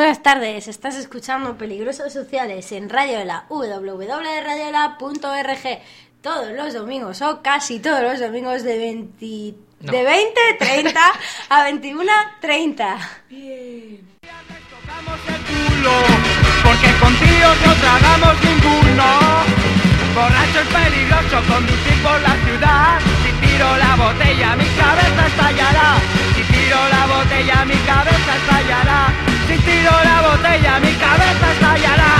Buenas tardes, estás escuchando Peligrosos Sociales en Radioela, www.radioela.org, todos los domingos, o casi todos los domingos de 20:30 a 21:30. Bien. Tocamos el culo, porque con tíos no tragamos ninguno. Borracho es peligroso conducir por la ciudad. Si tiro la botella mi cabeza estallará. Si tiro la botella mi cabeza estallará. Si tiro la botella mi cabeza estallará.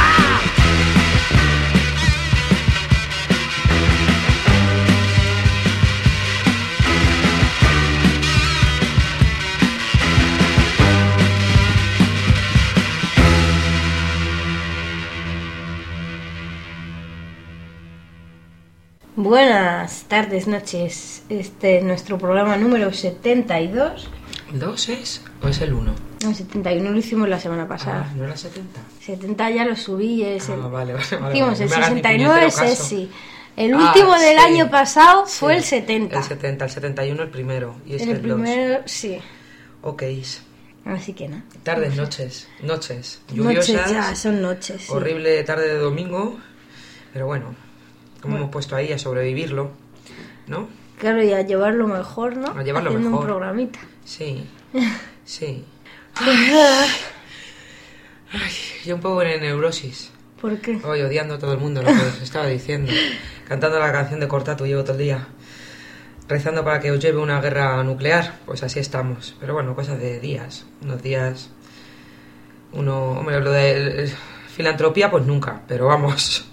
Buenas tardes, noches. Este es nuestro programa número 72. ¿2 es? ¿O es el 1? No, 71 lo hicimos la semana pasada. Ah, ¿no era 70? 70 ya lo subí. Vale. Hicimos el No me hagas ni 69 puñetero es caso. sí. El último del año pasado fue el Sí, 70. El 70, el 71 el primero. Y este El el primero, sí. 2. Ok. Así que no. Tardes, noches. Noches. Noches Lluviosas. ya, son noches. Sí. Horrible tarde de domingo. Pero bueno, como hemos puesto ahí a sobrevivirlo, ¿no? Claro, y a llevarlo mejor, ¿no? A llevarlo Haciendo mejor. un programita. Sí. Sí. Ay, Yo un poco en neurosis. ¿por qué? Hoy odiando a todo el mundo, lo que os estaba diciendo. Cantando la canción de Cortatu llevo todo el día. Rezando para que os lleve una guerra nuclear. Pues así estamos. Pero bueno, cosas de días. Unos días... Hombre, lo de filantropía, pues nunca. Pero vamos.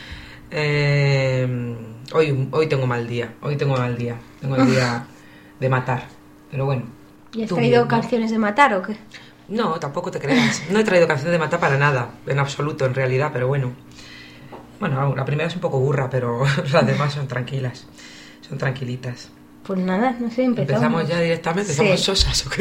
Hoy tengo mal día. Tengo el día de matar. Pero bueno. ¿Y has tú traído mismo. canciones de matar o qué? No, tampoco te creas. No he traído canciones de matar para nada. En absoluto, en realidad, pero bueno. Bueno, la primera es un poco burra, pero las demás son tranquilas. Son tranquilitas. Pues nada, no sé, ¿Empezamos ya directamente? Sí. ¿Somos sosas o qué?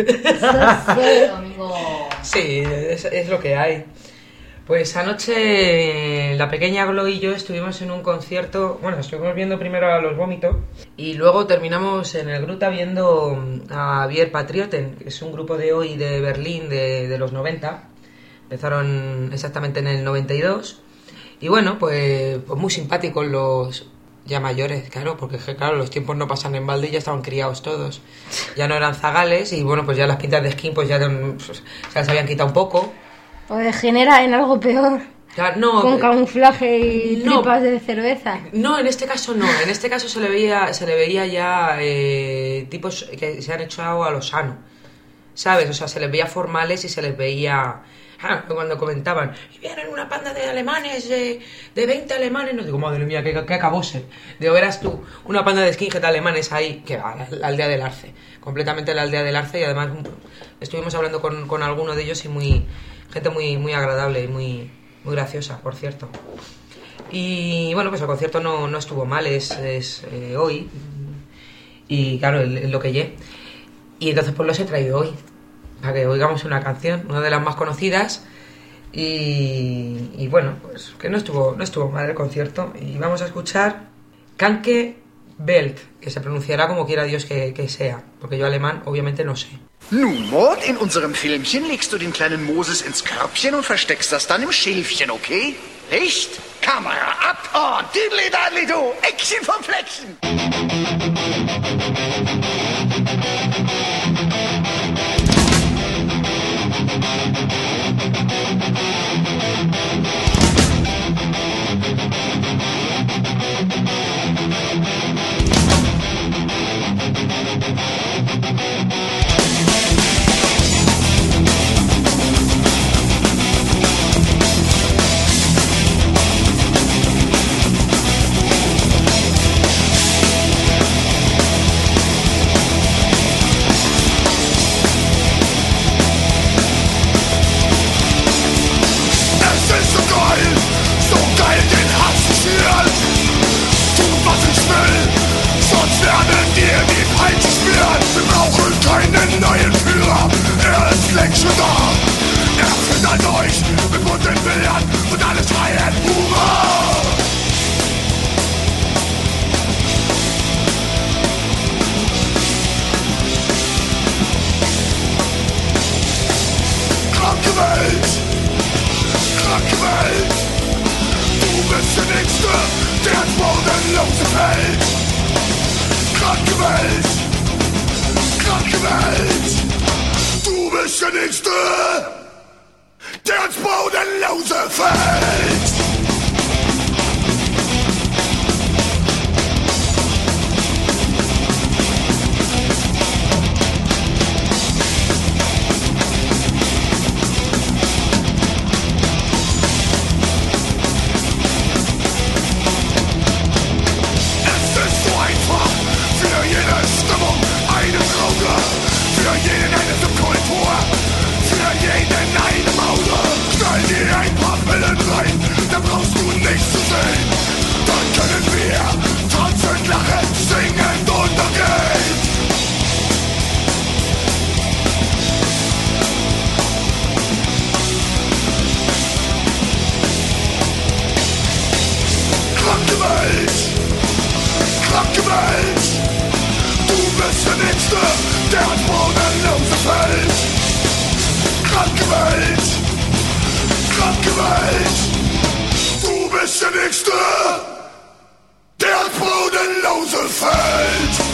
Sí, es lo que hay. Pues anoche la pequeña Glo y yo estuvimos en un concierto. Bueno, estuvimos viendo primero a Los Vómitos y luego terminamos en el Gruta viendo a Wir Patrioten, que es un grupo de hoy de Berlín de los 90. Empezaron exactamente en el 92. Y bueno, pues muy simpáticos los ya mayores, claro, porque claro, los tiempos no pasan en balde y ya estaban criados todos. Ya no eran zagales y bueno, pues ya las pintas de skin pues ya pues, se las habían quitado un poco. O degenera en algo peor. Claro, no, Con camuflaje y no. tripas de cerveza. No, en este caso no. En este caso se le veía ya tipos que se han echado a lo sano, ¿sabes? O sea, se les veía formales y se les veía... cuando comentaban, y vienen una panda de alemanes, de 20 alemanes, no digo, madre mía, qué acabose. Digo, verás tú, una panda de skinhead alemanes ahí, que va, la aldea del Arce, completamente la aldea del Arce, y además estuvimos hablando con alguno de ellos y gente muy agradable y muy graciosa, por cierto. Y bueno, pues el concierto no estuvo mal, es hoy, y claro, lo que llegué. Y entonces pues los he traído hoy, para que oigamos una canción, una de las más conocidas y bueno, pues que no estuvo mal el concierto y vamos a escuchar Kanke Welt, que se pronunciará como quiera Dios que sea, porque yo alemán obviamente no sé. Nun, Mord, in unserem Filmchen legst du den kleinen Moses ins Körbchen und versteckst das dann im Schäfchen, okay? Licht, Kamera, ab und diddly-daddly du, Eckchen vom Fleckchen! Welt! Kranke Welt, kranke Welt. Du bist der Nächste, der ins Bodenlose fällt. Da brauchst du nichts zu sehen. Dann können wir tanzen, lachen, singen und untergehen. Kranke Welt, kranke Welt. Du bist der Nächste, der ans Bodenlose fällt. Kranke Welt, kranke Welt. Du bist der Nächste, der ans Bodenlose fällt.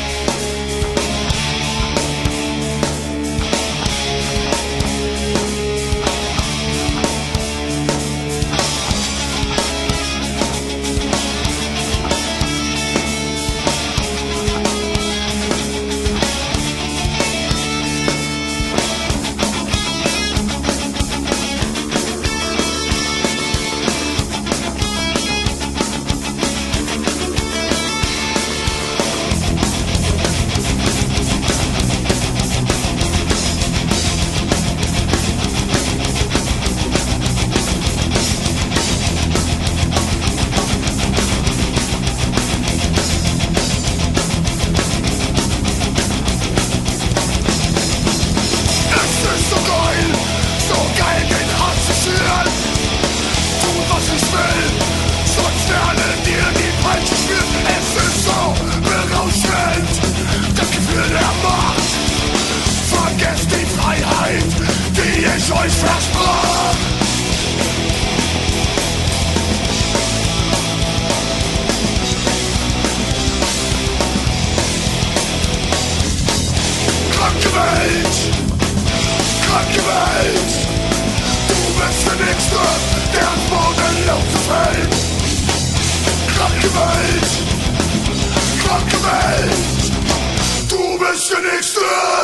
Euch versprach. Kranke Welt, kranke Welt. Du bist der Nächste, der ans Bodenlose fällt. Kranke Welt, kranke Welt. Du bist der Nächste.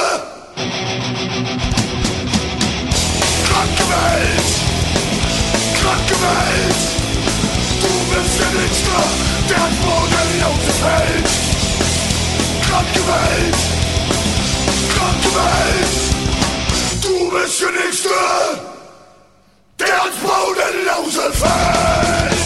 Kranke Welt, kranke Welt. Du bist der Nächste, der ans Bodenlose fällt. Kranke Welt, kranke Welt. Du bist der Nächste, der ans Bodenlose fällt.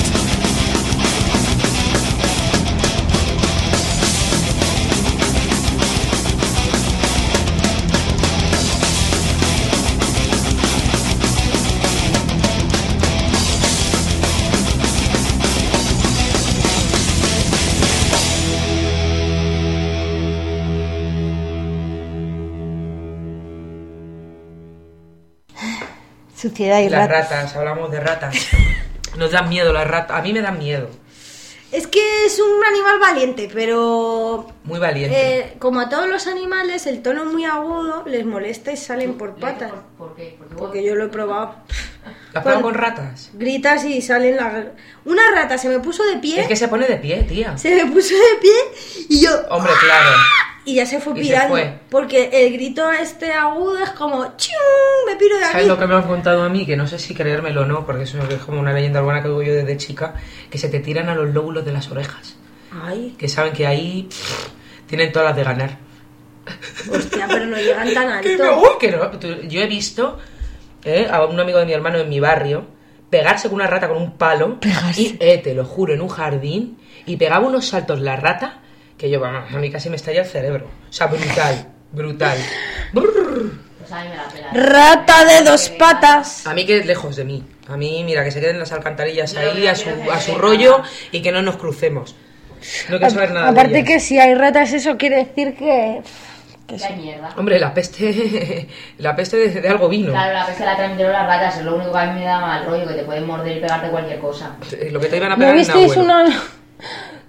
Suciedad y Las ratas. ratas, hablamos de ratas. Nos dan miedo las ratas. A mí me dan miedo. Es que es un animal valiente, pero Muy valiente. como a todos los animales, el tono muy agudo les molesta y salen por patas. ¿Por qué? Porque yo lo he probado. ¿Lo has probado con ratas? Gritas y salen las... Una rata se me puso de pie. Es que se pone de pie, tía. Se me puso de pie y yo... Hombre, claro. Y ya se fue Y se pirando. fue. Porque el grito este agudo es como... ¡Chium! Me piro de aquí. ¿Sabes lo que me han contado a mí? Que no sé si creérmelo o no, porque eso es como una leyenda urbana que oigo yo desde chica, que se te tiran a los lóbulos de las orejas. Ay, Que saben que ahí tienen todas las de ganar. hostia, pero no llegan tan Que alto. no, uy, que no. Yo he visto a un amigo de mi hermano en mi barrio pegarse con una rata con un palo. Pegarse. Y, te lo juro, en un jardín. Y pegaba unos saltos la rata que yo, vamos, a mí casi me estalla el cerebro. O sea, brutal, brutal. Brrr. Pues a mí me la pela. Rata de dos patas. A mí que lejos de mí. A mí, mira, que se queden las alcantarillas Yo ahí no a quiero su saber rollo nada. y que no nos crucemos. No quiero saber nada de Aparte ellas. que si hay ratas, eso quiere decir que Que hay mierda. Hombre, la peste de algo vino. Claro, la peste la transmitieron las ratas, es lo único que a mí me da mal rollo, que te pueden morder y pegarte cualquier cosa. Lo que te iban a ¿No pegar en visteis abuelo.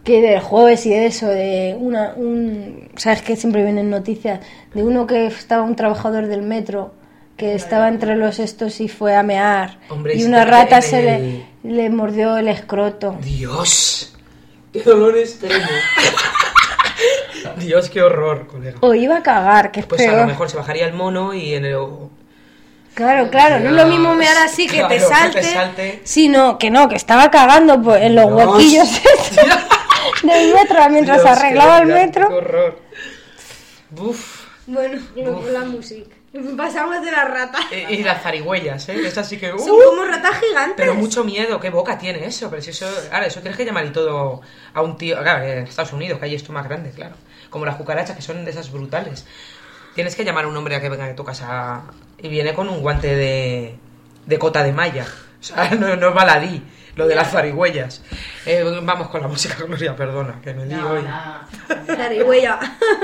que del jueves y de eso, de ¿sabes que siempre vienen noticias? De uno que estaba un trabajador del metro, que estaba entre los estos y fue a mear. Hombre, y y una se rata te le mordió el escroto. Dios, qué dolor extremo. Dios, qué horror, colega. O iba a cagar, que es Pues peor. a lo mejor se bajaría el mono y en el... Claro, no es lo mismo mear así que Claro, te que te salte, salte. sino que estaba cagando pues, en los Dios. huequillos estos del metro mientras Dios, arreglaba qué el brillante, metro. Qué horror. Uf. Bueno, la música. Pasamos de las ratas. Y las zarigüeyas, ¿eh? Esas sí que... Son como ratas gigantes. Pero mucho miedo, qué boca tiene eso. Pero si eso... Ahora, eso tienes que llamar y todo a un tío... Claro, en Estados Unidos, que hay esto más grande, claro. Como las cucarachas, que son de esas brutales. Tienes que llamar a un hombre a que venga de tu casa y viene con un guante de cota de malla. O sea, no es baladí, lo de las zarigüeyas. Vamos con la música, Gloria, perdona, que me lío hoy. Nada. Zarigüeya.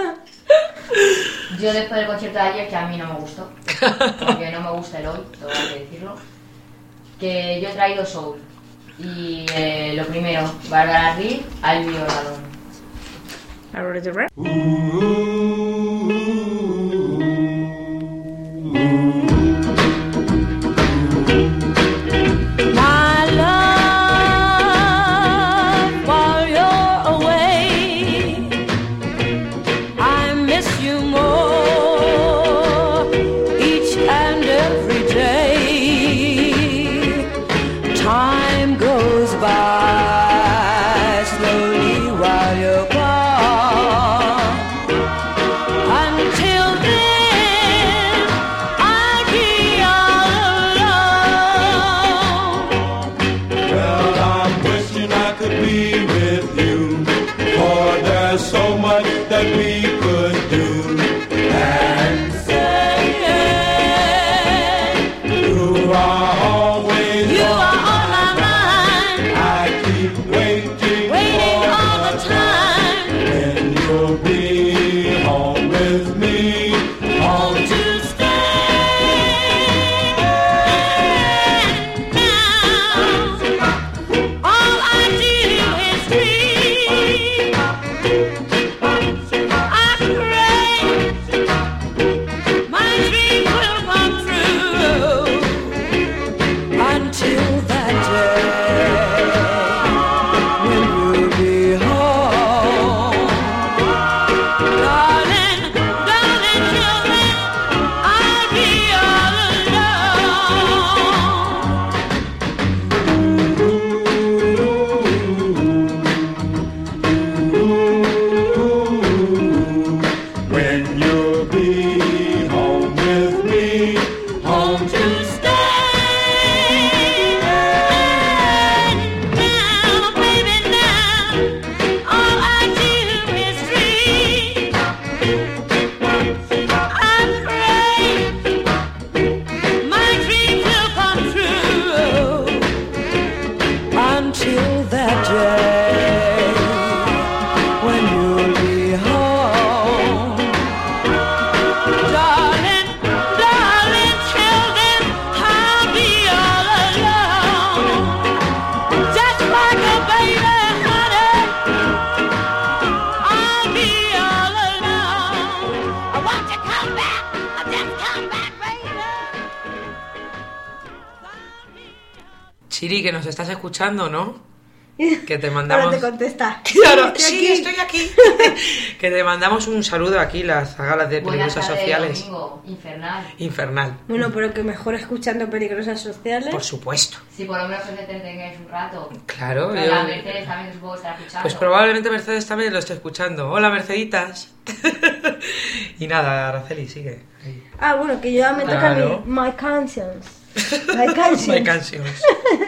Yo después del concierto de ayer, que a mí no me gustó, porque no me gusta el hoy, tengo que decirlo, que yo he traído soul. Y lo primero, Bárbara Reed, I'll Be All Alone. My love, while you're away, I miss you more each and every day. Time goes by slowly while you're gone. Until then, I'll be all alone. Well, I'm wishing I could be with you, for there's so much that we could do. And you are always You on are on my mind, I keep waiting waiting all the time when you'll be home with me. Home to stay. Now, all I do is dream. I pray my dream will come true until that day when you'll be home. Darling, darling, till then I'll be all alone. when you'll be home with me. Home To stay. Now, baby, now, all I do is dream. I pray my dreams will come true until that day when you'll be home. Darling, darling, till then I'll be all alone. Just like a baby, honey, I'll be all alone. I want you to come back, just come back, baby. Chiri, que nos estás escuchando, ¿no? Que te mandamos... Ahora te contesta. Claro, Estoy sí, aquí. estoy aquí. Que te mandamos un saludo aquí, las galas de Buenas Peligrosas tardes, Sociales. domingo, infernal. Infernal, Bueno, pero que mejor escuchando Peligrosas Sociales. por supuesto. Si por lo menos os entretengáis un rato. Claro, Pero yo- la Mercedes también supongo que estará escuchando. Pues probablemente Mercedes también lo esté escuchando. Hola, Merceditas. Y nada, Araceli, sigue. Ahí. Ah, bueno, que yo ya me toca Claro. My Cantions. My Cantions. My Cantions.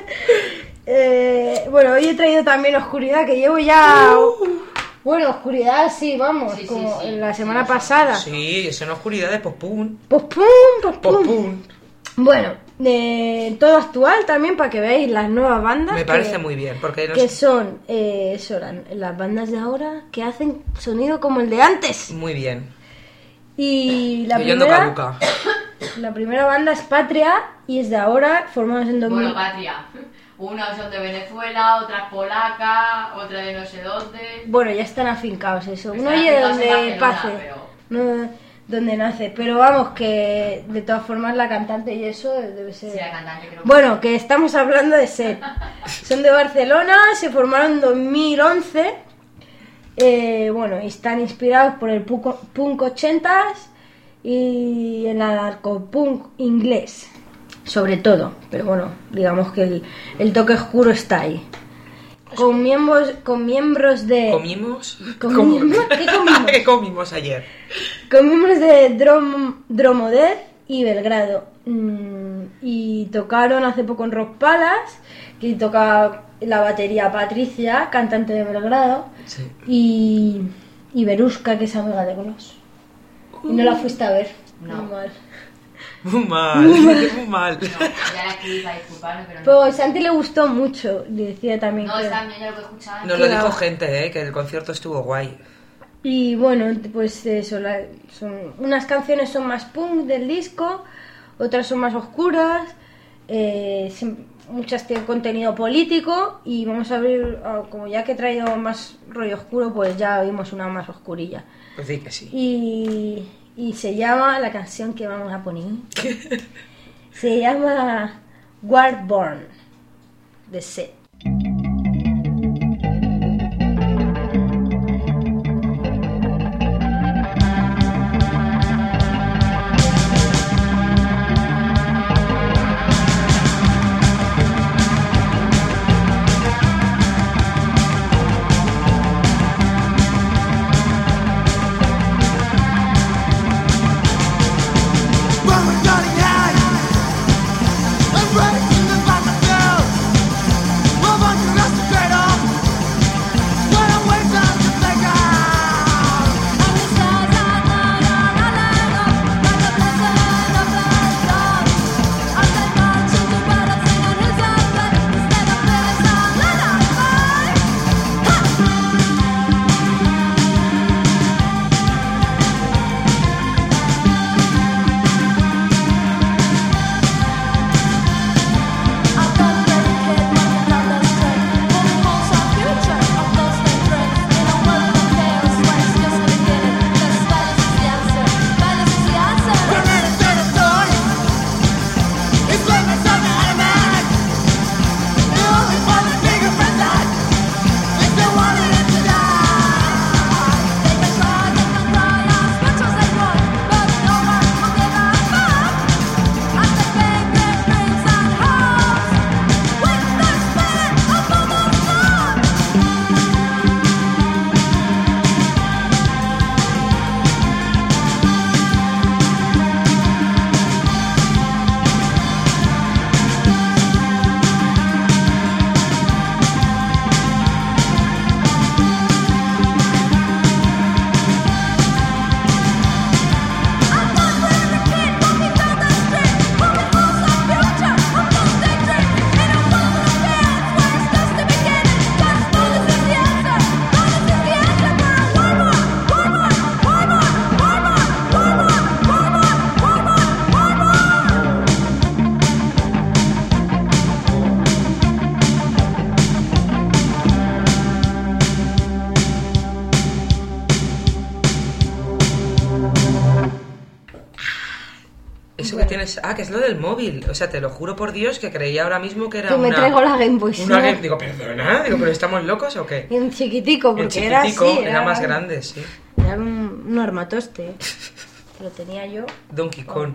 Bueno, hoy he traído también Oscuridad, que llevo ya... Bueno, Oscuridad sí, vamos, Sí, sí, como sí. en la semana pasada. Sí, es una oscuridad de pospun. Pues pum, pues pum. Pospun. Bueno, todo actual también para que veáis las nuevas bandas. Me parece muy bien, porque no Que sé- son las bandas de ahora que hacen sonido como el de antes. Muy bien. Y la Oyendo primera, caduca. la primera banda es Patria y es de ahora, formados en 2000. Bueno, Patria. Unas son de Venezuela, otras polacas, otra de no sé dónde. Bueno, ya están afincados eso. Uno Están oye afincados en donde Barcelona, pase, pero- no donde nace. Pero vamos, que de todas formas la cantante y eso debe ser... Sí, la cantante creo que... Bueno, que estamos hablando de Set. Son de Barcelona, se formaron en 2011. Bueno, y están inspirados por el punk 80s y el anarcopunk inglés, sobre todo. Pero bueno, digamos que el toque oscuro está ahí. Con miembros de... ¿Comimos? ¿Qué comimos? ¿Qué comimos ayer? Con miembros de Dromodead y Belgrado. Y tocaron hace poco en Rock Palace, que toca la batería Patricia, cantante de Belgrado, Sí. y Veruska, que es amiga de Gloss. Y no la fuiste a ver. No. Muy mal. Muy mal, muy mal. No, ya la escribí para disculparme, pero no. Pero a Santi le gustó mucho, le decía también No, que... está bien, ya lo que escuchaba. Nos lo Claro. dijo gente, que el concierto estuvo guay. Y bueno, pues eso, unas canciones son más punk del disco, otras son más oscuras, muchas tienen contenido político y vamos a abrir, como ya que he traído más rollo oscuro, pues ya vimos una más oscurilla. Pues sí que sí. Y se llama, la canción que vamos a poner, se llama Warborn, de Set. Eso que tienes... Ah, que es lo del móvil. O sea, te lo juro por Dios que creía ahora mismo que era Que me traigo la Game Boy. Una ¿no? Game... Digo, perdona, digo, ¿pero estamos locos o qué? Y un chiquitico, porque El chiquitico, era así. era más grande, sí. Era un armatoste. Que lo tenía yo. Donkey Kong.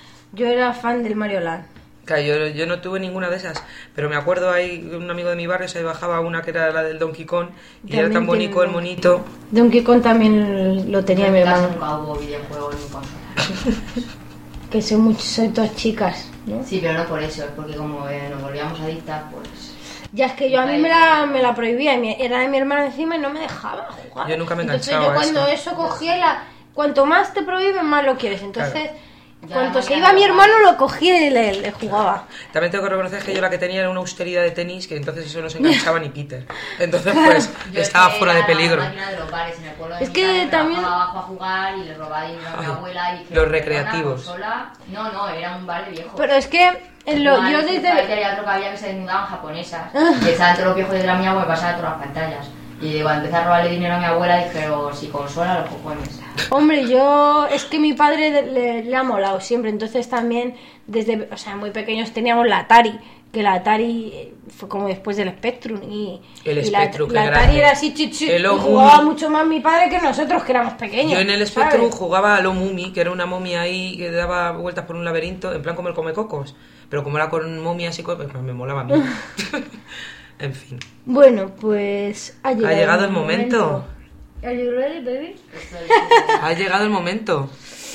Yo era fan del Mario Land. Claro, yo no tuve ninguna de esas, pero me acuerdo ahí un amigo de mi barrio se bajaba una que era la del Donkey Kong y También era tan bonito el tiene- monito. Donkey Kong también lo tenía En mi mi casa hermano. nunca hubo videojuegos ni consolas. Que soy todas chicas, ¿no? Sí, pero no por eso, es porque como nos volvíamos adictas, pues... Ya es que yo a mí me la prohibía, era de mi hermano encima y no me dejaba jugar. Yo nunca me Entonces enganchaba yo a cuando eso. eso cogía cuanto más te prohíben, más lo quieres. Entonces Cuando se iba mi hermano lo cogía y le jugaba. También tengo que reconocer que yo la que tenía era una austeridad de tenis, que entonces eso no se enganchaba ni Peter. Entonces pues Yo estaba es que fuera de era peligro. La máquina de los bares en el pueblo de Es mi que padre, me también- bajaba abajo a jugar y le robaba dinero a mi Ay, abuela y que los me recreativos. consola. No, era un bar de viejos. Pero es que yo Había desde... otro que había que se desnudaban japonesas. Y estaban todos los viejos detrás de mi abuela y pasaban todas las pantallas. Y cuando empecé a robarle dinero a mi abuela dije, "Oh, si consola los cojones". Hombre, yo... Es que mi padre le ha molado siempre. Entonces también, desde... O sea, muy pequeños teníamos la Atari. Que la Atari fue como después del Spectrum. El y Spectrum, la qué Atari grande. era así, chichi. El Y Omumi. jugaba mucho más mi padre que nosotros, que éramos pequeños. Yo en el ¿sabes? Spectrum jugaba a lo Mumi, que era una momia ahí que daba vueltas por un laberinto, en plan como el Comecocos. Pero como era con momias y cosas, pues me molaba a mí. En fin. Bueno, pues... Ha llegado el momento. Are you ready, baby? Ha llegado el momento.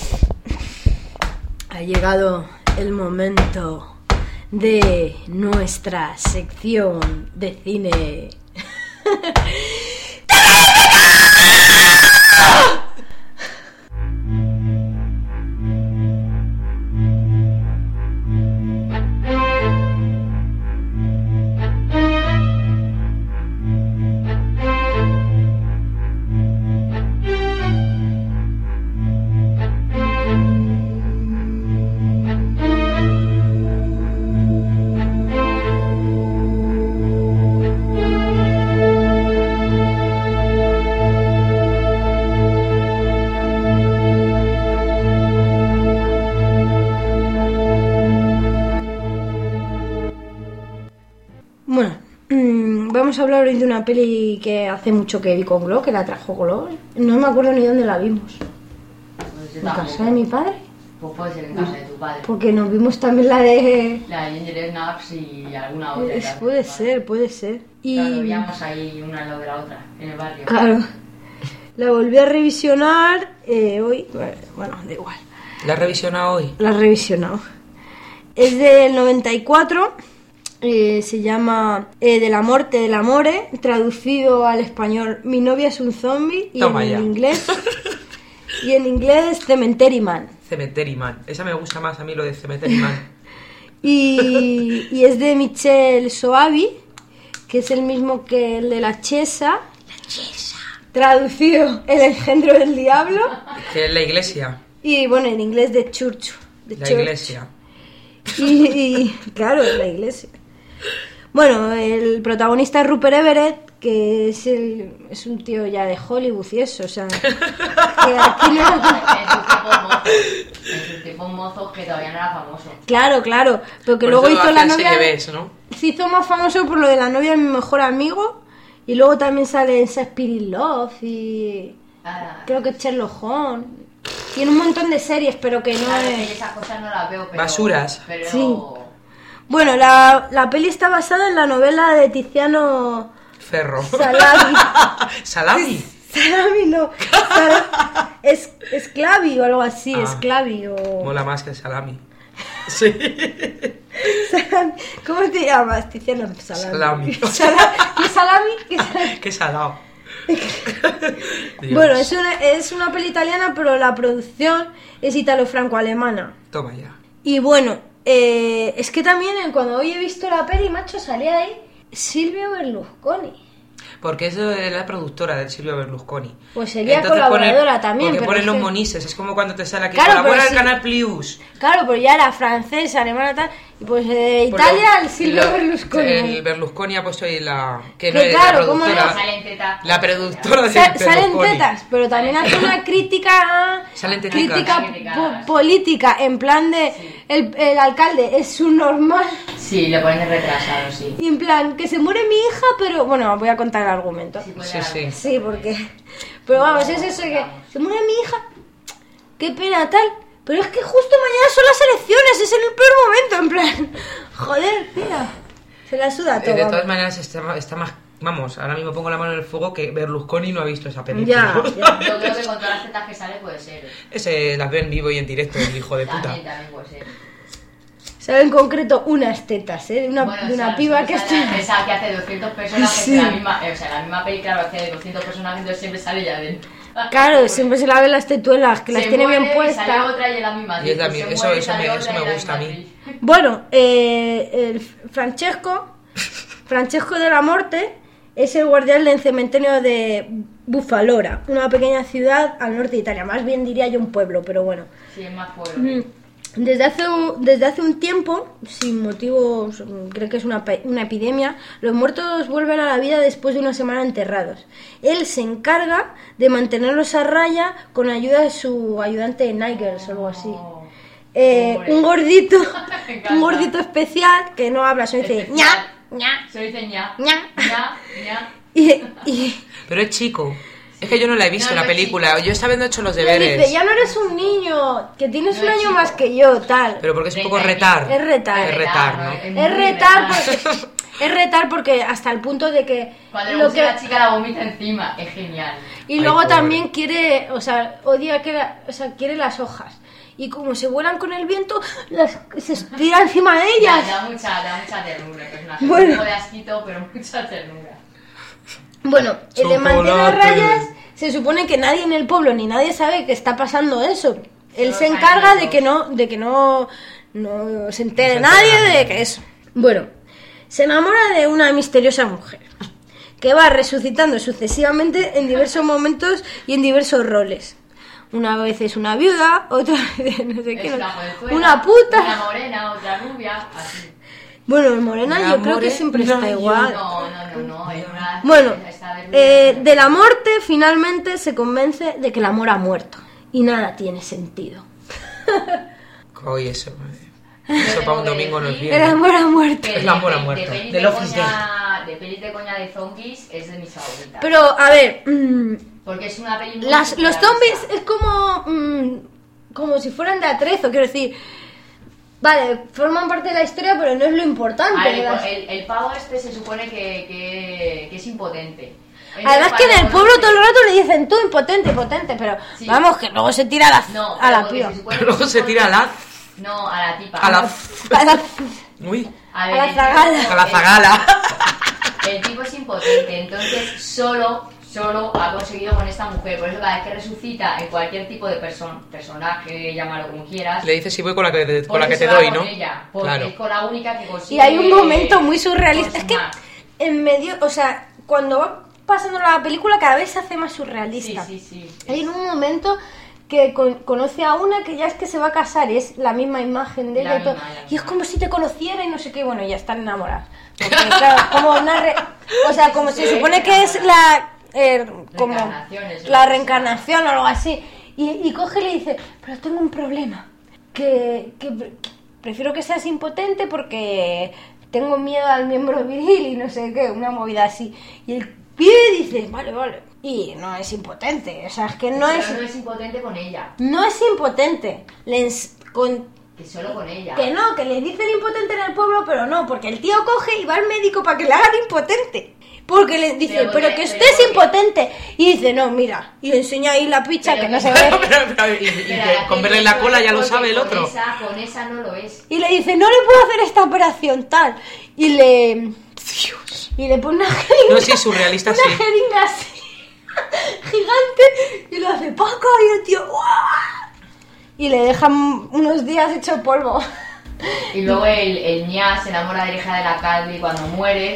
Ha llegado el momento de nuestra sección de cine. Bueno, vamos a hablar hoy de una peli que hace mucho que vi con Glo, que la trajo Glo. No me acuerdo ni dónde la vimos. Pues yo ¿En tampoco. casa de mi padre? Pues puede ser en casa de tu padre. Porque nos vimos también la de... La de Ginger Snaps y alguna otra. ya. Puede ser, puede ser. Y... Claro, veíamos ahí una al lado de la otra, en el barrio. Claro. La volví a revisionar hoy. Bueno, da igual. ¿La has revisionado hoy? La he revisionado. Es del 94. Se llama De la muerte del amore. Traducido al español Mi novia es un zombie. Y Toma en ya. inglés. Y en inglés Cemetery Man. Cemetery Man. Esa me gusta más a mí, lo de Cemetery Man. Y es de Michel Soavi, que es el mismo que el de La Chesa. Traducido El engendro del diablo. Que es la iglesia. Y bueno, en inglés de Church. De La Church. iglesia. Y claro, la iglesia. Bueno, el protagonista es Rupert Everett, que es un tío ya de Hollywood y eso, o sea, que aquí no... En sus tiempos mozos que todavía no era famoso. Claro, pero que Por luego eso lo hizo la hacen novia... CBS, ¿no? Se hizo más famoso por lo de la novia de mi mejor amigo, y luego también sale en Shakespeare in Love y Ah, creo que Sherlock Holmes. Tiene un montón de series, pero que no claro, es... que esas cosas no las veo, pero... Basuras. Pero... Sí. Bueno, la peli está basada en la novela de Tiziano Ferro. Salami. Salami. Salami no. Esclavi o algo así, Ah. Esclavi o... Mola más que el salami. Sí. Salami. ¿Cómo te llamas? Tiziano Salami. Salami. ¿Qué salami? ¿Qué salami? Qué salado. Dios. Bueno, es una peli italiana, pero la producción es italo-franco-alemana. Toma ya. Y bueno, es que también cuando hoy he visto la peli, macho, salía ahí Silvio Berlusconi. Porque eso es la productora del Silvio Berlusconi. Pues sería Entonces colaboradora también, Porque pero ponen es los que- monises. Es como cuando te sale aquí. Claro, Colabora pero el sí. Canal Plus. Claro, pero ya era francesa, alemana, tal. Y pues de Pues Italia lo- el Silvio lo- Berlusconi. El Berlusconi ha puesto ahí la. Que no Que es claro, la ¿cómo no? productora. Salen tetas. La productora de Salen Berlusconi. tetas, pero también hace una crítica Salen teticas. crítica Críticas. política, en plan de el alcalde es un normal. Sí, le ponen retrasado, sí. Y en plan, que se muere mi hija, pero bueno, voy a contar el argumento. Pues Sí, ya- sí. Sí, porque... Pero vamos, es eso que... Se muere mi hija, qué pena tal. Pero es que justo mañana son las elecciones, es en el peor momento, en plan... Joder, tía. Se la suda todo. De todas vamos. maneras, está más. Vamos, ahora mismo pongo la mano en el fuego que Berlusconi no ha visto esa película. Ya. Yo creo que con todas las tetas que sale puede ser. Ese las ve en vivo y en directo, el hijo de puta. También puede ser. Sabe en concreto unas tetas, ¿eh? De una Bueno, una esa- piba que esa- está... Esa que hace 200 personajes Sí. en la misma... O sea, la misma película hace 200 personajes, entonces siempre sale ya de... Claro, siempre se la ven las tetuelas, que las Se tiene bien muere y sale puestas. otra y es la misma Y es la actriz, misma, se muere y eso sale me otra y es la gusta a misma mí. actriz. Bueno, el Francesco de la Morte es el guardián del cementerio de Buffalora, una pequeña ciudad al norte de Italia. Más bien diría yo un pueblo, pero bueno. Sí, es más pueblo. Desde hace un tiempo, sin motivos, creo que es una epidemia, los muertos vuelven a la vida después de una semana enterrados. Él se encarga de mantenerlos a raya con ayuda de su ayudante Nigel o algo así. Pobre. Un gordito, Me encanta. un gordito especial que no habla, solo dice Especial. ña, ña, Se dice ña. ña. ña. Y Pero es chico. Es que yo no la he visto No, la no es película. Yo estaba viendo hecho los le deberes. dice, ya no eres un niño, que tienes No un es año chico. más que yo, tal. Pero porque es un poco 30 retar. Es retar. Es retar, ¿no? muy Es retar retar. porque, es retar porque hasta el punto de que Cuando le lo gusta que la chica la vomita encima. Es genial. y Ay, luego pobre. también quiere, o sea, odia quiere las hojas. Y como se vuelan con el viento, se estira encima de ellas. Da mucha ternura. Que es una Bueno. un poco de asquito, pero mucha ternura. Bueno, el de mantener a Chocolate. rayas, se supone que nadie en el pueblo ni nadie sabe que está pasando eso. Él Solo se saben encarga ellos. de que no se entere No se nadie entera de nadie. que eso. Bueno, se enamora de una misteriosa mujer que va resucitando sucesivamente en diversos momentos y en diversos roles. Una vez es una viuda, otra vez no sé qué, Es una jovenzuela, una puta. Una morena, otra rubia, así. Bueno, el morena La yo creo que morena, siempre está igual. No. Es una, Bueno, está de rubia. de la muerte finalmente se convence de que el amor ha muerto y nada tiene sentido. Oye, eso. Eso para un domingo no es bien. El amor ha muerto. Que El amor ha de muerto. pelis Del de Office coña, de pelis de coña de zombies es de mis favoritas. Pero, a ver, Porque es una peli muy los surrealista. zombies es como si fueran de atrezo, quiero decir. Vale, forman parte de la historia, pero no es lo importante. A ver, de las- el pavo este se supone que es impotente. Además que en el Cuando pueblo conoce- todo el rato le dicen tú impotente, pero Sí. vamos, que luego se tira a No, a la porque piba. se supone Pero luego que se tira a la. No, a la tipa. A la. A la- Uy. A a la el zagala. tipo- A la zagala. El tipo es impotente, entonces solo ha conseguido con esta mujer. Por eso cada vez que resucita en cualquier tipo de personaje, llámalo como quieras, Le dices si voy con la que te por doy, eso va ¿no? con ella, porque Claro. es con la única que consigue. Y hay un momento muy surrealista. Es que consumar. en medio, o sea, cuando va pasando la película cada vez se hace más Sí, surrealista. sí. Hay un momento que conoce a una que ya es que se va a casar y es la misma imagen de La ella y todo. misma, la Y es misma. como si te conociera y no sé qué, bueno, ya están enamoradas. Porque, claro, como una o sea, como se supone que es como Reencarnaciones, la ¿no? reencarnación o algo así. Y coge y le dice, pero tengo un problema. Que prefiero que seas impotente porque tengo miedo al miembro viril y no sé qué, una movida así. Y el pibe dice, vale. Y no es impotente, o sea, es que no Pero es... no es impotente con ella, No es impotente. que solo con ella. Que no, que le dicen impotente en el pueblo, pero no, porque el tío coge y va al médico para que le hagan impotente. Porque le dice, Pero pero porque- que pero usted es porque- impotente. Y dice, no, mira. Y le enseña ahí la picha Pero que no que- se ve. Pero, y Pero que la con que verle la eso cola es ya lo porque sabe el otro. Con esa no lo es. Y le dice, no le puedo hacer esta operación tal. Y le Dios. pone una jeringa. No, sí, surrealista, una sí. jeringa así. Gigante. Y lo hace Paco y el tío. ¡guau! Y le dejan unos días hecho polvo. Y luego el ña se enamora de la hija del alcalde y cuando muere,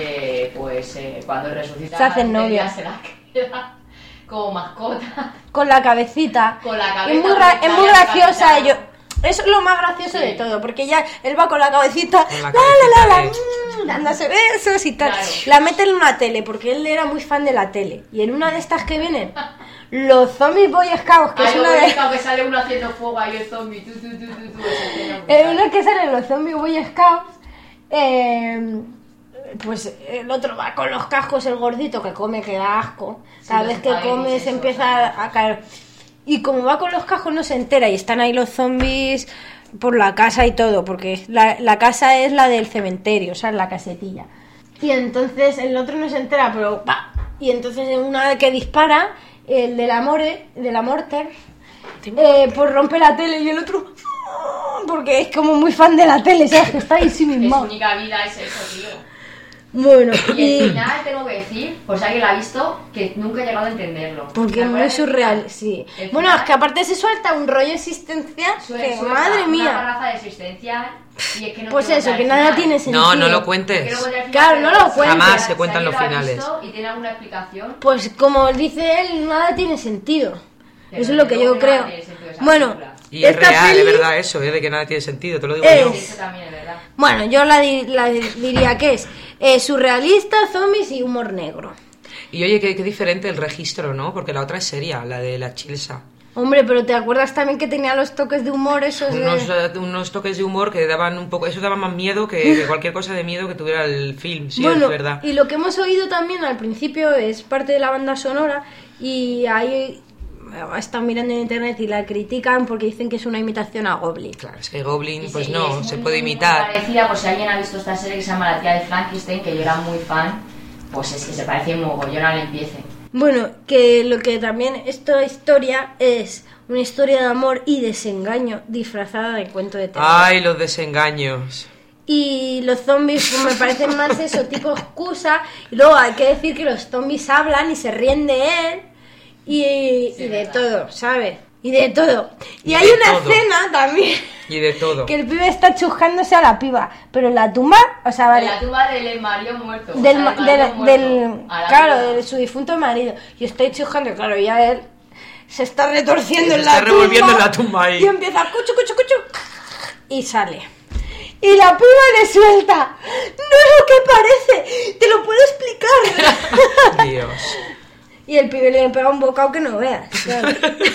cuando resucita Se hacen la novios. se la queda como mascota. Con la cabecita. Con la Es muy, cabeza es muy muy graciosa. cabeza. Eso es lo más gracioso Sí. de todo, porque ya él va con la cabecita, Con la cabecita dándose besos y tal. Claro. La meten en una tele, porque él era muy fan de la tele. Y en una de estas que vienen, los zombies Boy Scouts, que es Hay una un de... momento que sale uno haciendo fuego ahí el zombie. Esa escena En brutal. una que salen los zombies Boy Scouts, pues el otro va con los cascos, el gordito que come, que da asco. Sí, Cada los vez que espaguetis come se esos, empieza a caer. Y como va con los cascos no se entera y están ahí los zombies por la casa y todo, porque la casa es la del cementerio, o sea, la casetilla. Y entonces el otro no se entera, pero ¡pa! Y entonces una vez que dispara, el de la Morter, pues rompe la tele y el otro... Porque es como muy fan de la tele, ¿sabes? Que está ahí sí Que su mismo. única vida es eso, tío. Bueno, Y el y... final tengo que decir, por si alguien lo ha visto, que nunca he llegado a entenderlo. Porque ¿Te no acuerdas es del surreal, final? sí. El Bueno, final es que aparte se suelta un rollo existencial que, suelta madre una mía. garrafa de existencial y es que no Pues quiero eso, contar que el nada final. tiene sentido. No, no lo Quiero cuentes. contar el final, Claro, no pero lo cuentes. Jamás si se cuentan los alguien lo ha finales. visto y tiene alguna explicación, Pues como dice él, nada tiene sentido. Pero Eso es lo que yo luego creo. nada tiene sentido esa Bueno, película. Y es esta real, peli... es verdad eso, de que nada tiene sentido, te lo digo Es- yo. Sí, eso también es verdad. Bueno, yo la diría que es surrealista, zombies y humor negro. Y oye, qué diferente el registro, ¿no? Porque la otra es seria, la de la Chilsa. Hombre, pero ¿te acuerdas también que tenía los toques de humor esos de... Unos toques de humor que daban un poco... Eso daba más miedo que cualquier cosa de miedo que tuviera el film, sí, Bueno, es verdad. y lo que hemos oído también al principio es parte de la banda sonora y ahí están mirando en internet y la critican porque dicen que es una imitación a Goblin. Claro, es que Goblin, Y pues sí, no, es se muy, puede muy imitar. parecida, por si alguien ha visto esta serie que se llama La tía de Frankenstein, que yo era muy fan, pues es que se parece mogollón al empiece. Bueno, que lo que también esta historia es una historia de amor y desengaño disfrazada de cuento de terror. Ay, los desengaños. Y los zombies pues, me parecen más eso, tipo excusa. Y luego hay que decir que los zombies hablan y se ríen de él y de verdad. todo, ¿sabes? Y de todo. Y Y hay de una todo. escena también Y de todo. que el pibe está chuscándose a la piba, pero en la tumba, o sea, vale, En la tumba del marido muerto. del, o sea, ma- del marido muerto, del a la claro, tumba. de su difunto marido. Y estoy chuscando, claro, ya él se está retorciendo Se en la está revolviendo en la tumba ahí. y empieza cuchu, cuchu, cuchu, y sale. Y la piba le suelta. No es lo que parece, te lo puedo explicar. Dios. Y el pibe le pega un bocado que no veas. Claro.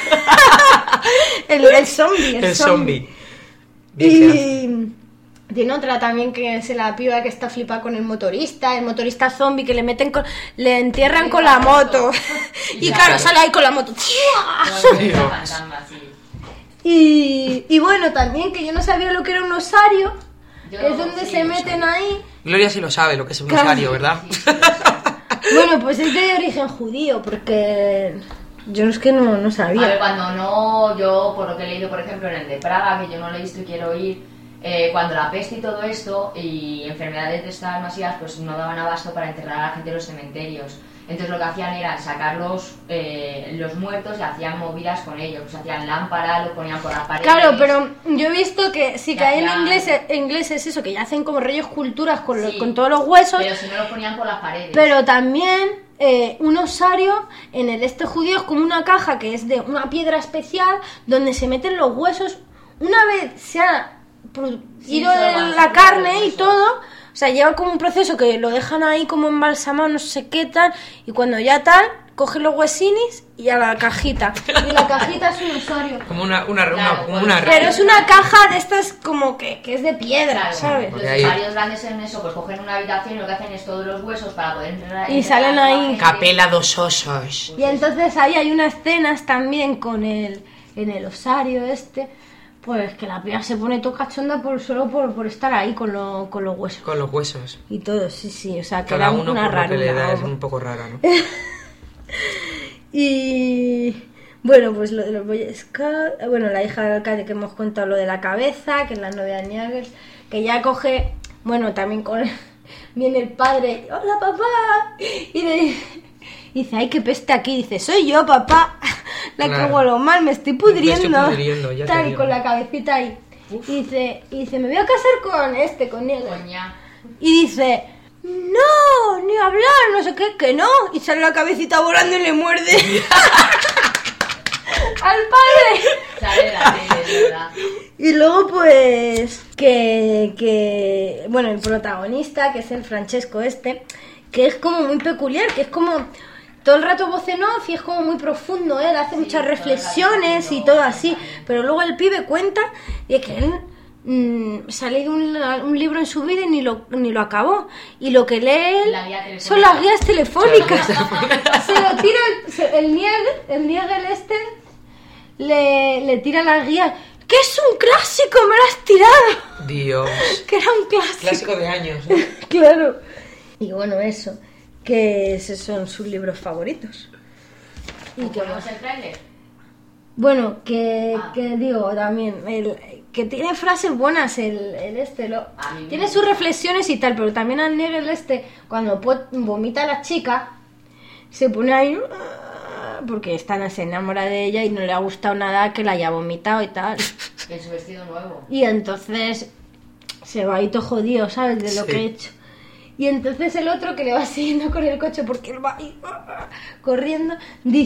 el zombie. El zombie. Bien, Y tiene otra también que es la piba que está flipada con el motorista zombie que le meten le entierran con la moto. Y claro, sale ahí con la moto. Bueno, Dios. esa fantasma, sí. Y bueno, también que yo no sabía lo que era un osario, Yo que es donde sí, se lo meten sabía. ahí. Gloria sí lo sabe, lo que es un Claro. osario, ¿verdad? Bueno, pues es de origen judío, porque yo es que no A ver, sabía. cuando no, yo por lo que he leído, por ejemplo, en el de Praga, que yo no lo he visto y quiero ir, cuando la peste y todo esto, y enfermedades de estas masivas, pues no daban abasto para enterrar a la gente en los cementerios. Entonces lo que hacían era sacar los muertos y hacían movidas con ellos, pues hacían lámparas, lo ponían por las paredes. Claro, pero yo he visto que sí que Ya, hay en ya. inglés es eso, que ya hacen como rollos culturas Sí, con todos los huesos, Pero si no los ponían por las paredes. pero también un osario en el este judío es como una caja que es de una piedra especial donde se meten los huesos una vez se ha ido solo de van la sacando carne el y hueso. todo. O sea, lleva como un proceso que lo dejan ahí como embalsamado, no sé qué tal, y cuando ya tal, cogen los huesinis y a la cajita. Y la cajita es un osario. Como una Pero es una caja de estas como que es de piedra, Claro, ¿sabes? los Porque ahí- varios grandes en eso, pues cogen una habitación y lo que hacen es todos los huesos para poder entrar. Y salen ahí. Capela dos osos. Y entonces ahí hay unas escenas también en el osario este, pues que la piba se pone todo cachonda solo por estar ahí con los huesos. Con los huesos. Y todo, sí, o sea, que Cada era uno una por lo que le da rarura. es vamos. un poco rara, ¿no? Y bueno, pues lo de los Boy Scouts, bueno, la hija del alcalde que hemos contado lo de la cabeza, que es la novia de Niagers, que ya coge, bueno, también viene el padre, hola papá, y dice, ay, qué peste aquí, dice, soy yo papá, la Claro. que huelo mal, me estoy pudriendo, Me estoy pudriendo, ya te tal, digo. con la cabecita ahí. Y dice, me voy a casar con Niagers. Coña. Y dice, no, ni hablar, no sé qué, que no. Y sale la cabecita volando y le muerde al padre. Sale de la tele, de verdad. Y luego pues bueno, el protagonista, que es el Francesco este, que es como muy peculiar, que es como todo el rato voz en off y es como muy profundo, él hace muchas todo el rato reflexiones y haciendo todo así, pero luego el pibe cuenta de que él se ha leído un libro en su vida y ni lo acabó, y lo que lee él La guía telefónica. son las guías telefónicas. Se lo tira el Niegel este, le tira las guías, que es un clásico, me lo has tirado. Dios. Que era un clásico. Clásico de años, ¿no? Claro. Y bueno, eso, que esos son sus libros favoritos. ¿Y qué ¿Ponemos más? el tráiler? Bueno, que digo también, que tiene frases buenas tiene sus reflexiones y tal, pero también al negro cuando vomita a la chica, se pone ahí, porque se enamora de ella y no le ha gustado nada que la haya vomitado y tal. En su vestido nuevo. Y entonces se va ahí todo jodido, ¿sabes? De lo que he hecho. Y entonces el otro que le va siguiendo con el coche porque él va ahí corriendo,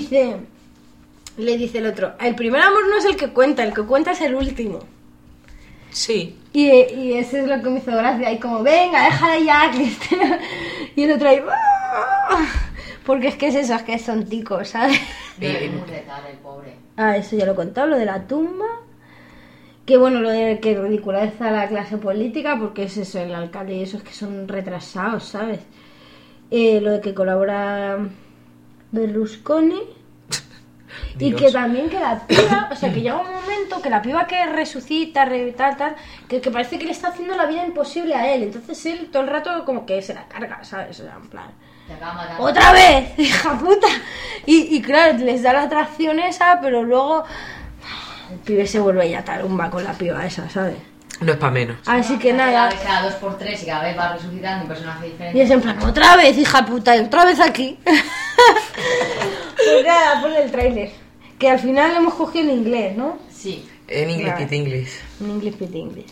le dice el otro, el primer amor no es el que cuenta es el último. Sí. Y eso es lo que me hizo gracia, y como, venga, déjala ya, Cristina. Y el otro ahí, porque es que es eso, es que son ticos, ¿sabes? Debe muy retar el pobre. Eso ya lo he contado, lo de la tumba. Que bueno, lo de que ridiculariza a la clase política, porque es eso, el alcalde y esos que son retrasados, ¿sabes? Lo de que colabora Berlusconi. Y que también que la piba, o sea, que llega un momento que la piba que resucita, tal, que parece que le está haciendo la vida imposible a él. Entonces él todo el rato como que se la carga, ¿sabes? O sea, en plan, ¡otra vez! ¡Hija puta! Y claro, les da la atracción esa, pero luego el pibe se vuelve ya tarumba con la piba esa, ¿sabes? No es para menos. Así que nada. Cada 2x3 y cada vez va resucitando un personaje diferente. Y es en plan, ¡otra vez, hija puta! ¡Y otra vez aquí! Pues nada, ponle el tráiler. Que al final hemos cogido en inglés, ¿no? Sì. In English Pit English. In English Pit English.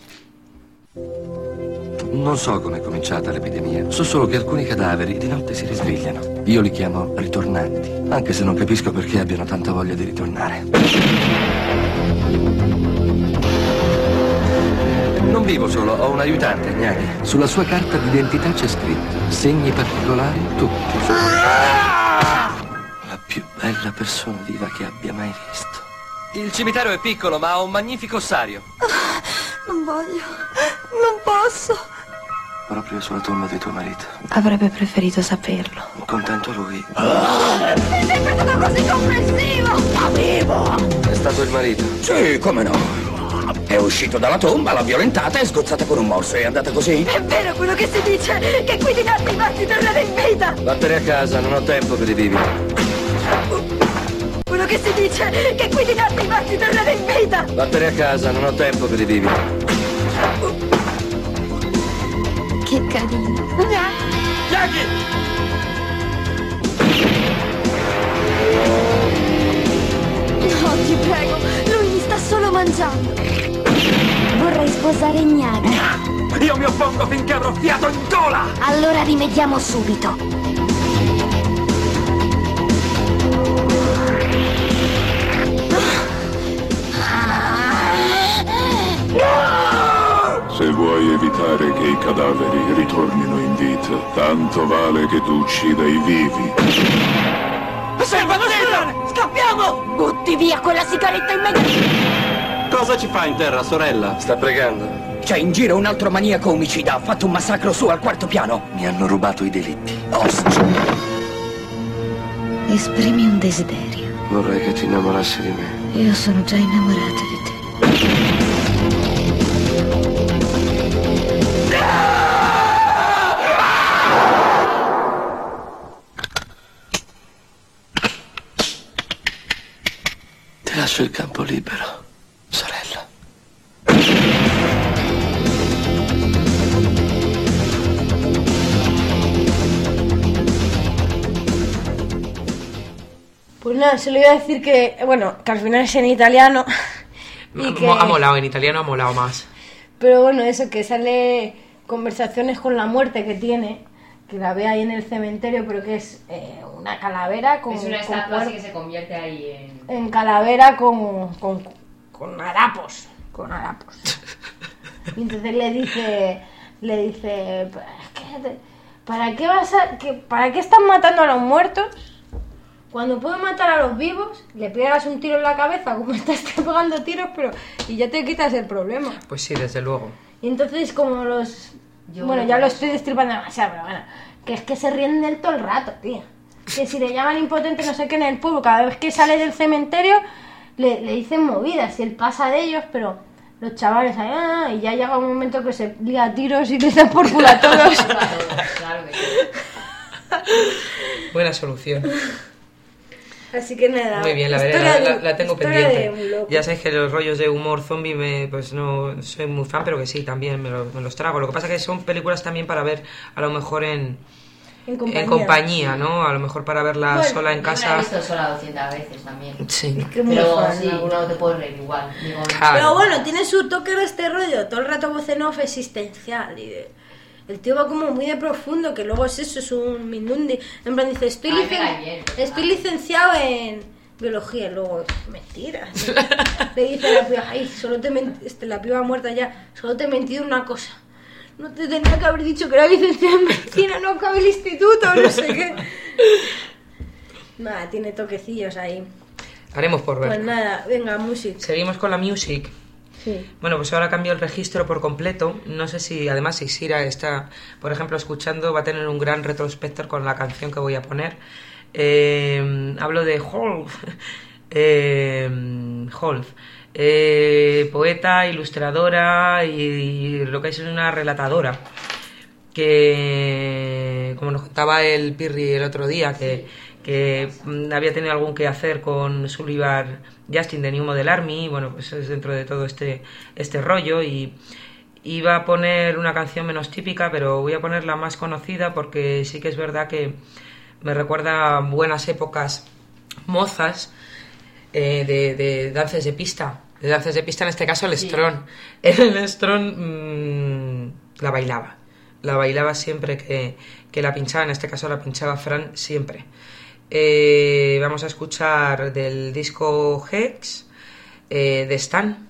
Non so come è cominciata l'epidemia, so solo che alcuni cadaveri di notte si risvegliano. Io li chiamo ritornanti, anche se non capisco perché abbiano tanta voglia di ritornare. Non vivo solo, ho un aiutante, Gnaghi. Sulla sua carta d'identità c'è scritto segni particolari tutti. La più bella persona viva che abbia mai visto. Il cimitero è piccolo, ma ha un magnifico ossario. Non voglio, non posso. Proprio sulla tomba di tuo marito. Avrebbe preferito saperlo. Contento lui. Sei sempre stato così comprensivo! Sta vivo! È stato il marito. Sì, come no? È uscito dalla tomba, l'ha violentata e sgozzata con un morso. È andata così? È vero quello che si dice, che qui di tanti fatti tornare in vita! Vattene a casa, non ho tempo per i vivi. Quello che si dice, che qui di tanti fatti tornare in vita! Vattene a casa, non ho tempo per i vivi. Che carino. No, ti prego, lui mi sta solo mangiando. Vorrei sposare Gnaghi. Io mi oppongo finché avrò fiato in gola! Allora rimediamo subito. Se vuoi evitare che i cadaveri ritornino in vita, tanto vale che tu uccida i vivi. Serva Cesare! Scappiamo! Butti via quella sigaretta immediatamente! Cosa ci fa in terra, sorella? Sta pregando. C'è in giro un altro maniaco omicida. Ha fatto un massacro su al 4º piano. Mi hanno rubato i delitti. Ostia. Esprimi un desiderio. Vorrei che ti innamorassi di me. Io sono già innamorata di te. Ti lascio il campo libero, sorella. Pues nada, se lo iba a decir que, bueno, que al final es en italiano. Y que... Ha molado, en italiano ha molado más. Pero bueno, eso, que sale conversaciones con la muerte que tiene, que la ve ahí en el cementerio, pero que es una calavera con... Es una estatua así que se convierte ahí en calavera con harapos. Con harapos. Y entonces le dice, ¿para qué están matando a los muertos? Cuando puedes matar a los vivos, le pegas un tiro en la cabeza, como estás pegando tiros, y ya te quitas el problema. Pues sí, desde luego. Y entonces como ya lo estoy destripando demasiado, pero bueno, que es que se ríen de él todo el rato, tío. Que si le llaman impotente no sé qué en el pueblo, cada vez que sale del cementerio, le dicen movidas, y él pasa de ellos, pero los chavales ahí, y ya llega un momento que se lía a tiros y le dan por culo a todos. Claro que sí. Buena solución. Así que nada. Muy bien, la historia verdad, de- la tengo historia pendiente. de un loco. Ya sabéis que los rollos de humor zombie pues no soy muy fan, pero que sí, también me los trago. Lo que pasa es que son películas también para ver a lo mejor en compañía, ¿no? A lo mejor para verla Bueno, sola en Yo me la casa. he visto sola 200 veces también. Sí. Que muy Pero fan, sí, ¿no? no te puedes reír igual. Digo, Claro. Pero bueno, tiene su toque de este rollo, todo el rato voz en off existencial. El tío va como muy de profundo, que luego es eso, es un mindundi. En plan dice, A mí me cae bien, estoy licenciado en biología. Y luego, mentira. Le dice a la piba, ay, la piba muerta ya, solo te he mentido una cosa. No te tenía que haber dicho que era licenciado en medicina, no acabé el instituto, no sé qué. Nada, tiene toquecillos ahí. Haremos por ver. Pues nada, venga, music. Seguimos con la music. Sí. Bueno, pues ahora cambio el registro por completo. No sé si además si Sira está, por ejemplo, escuchando, va a tener un gran retrospector con la canción que voy a poner. Hablo de Holf. Holf. Poeta, ilustradora y lo que es una relatadora. Que, como nos contaba el Pirri el otro día, que había tenido algún que hacer con Sullivan Justin de New Model Army, bueno, pues es dentro de todo este rollo, y iba a poner una canción menos típica, pero voy a poner la más conocida porque sí que es verdad que me recuerda a buenas épocas mozas de danzas de pista. De danzas de pista, en este caso el Strong. El Strong la bailaba siempre que la pinchaba, en este caso la pinchaba Fran siempre. Vamos a escuchar del disco Hex de Stan.